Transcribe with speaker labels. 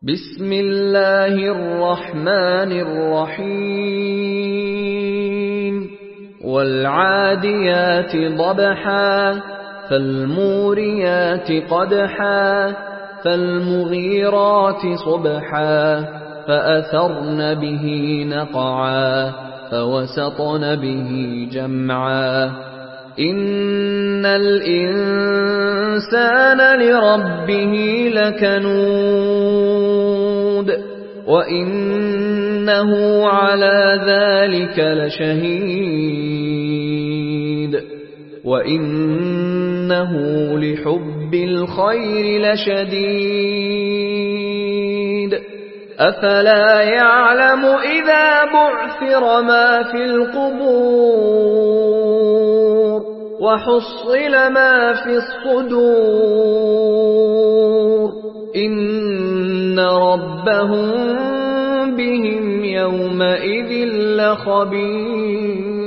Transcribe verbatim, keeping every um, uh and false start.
Speaker 1: بسم اللہ الرحمن الرحیم والعادیات ضبحا فالموریات قدحا فالمغیرات صبحا فأثرن به نقعا فوسطن به جمعا ان الانسان لربه لکنود وانه على ذلك لشهيد وانه لحب الخير لشديد افلا يعلم اذا بعثر ما في القبور وحصل ما في الصدور ان ربهم بهم يومئذ لخبير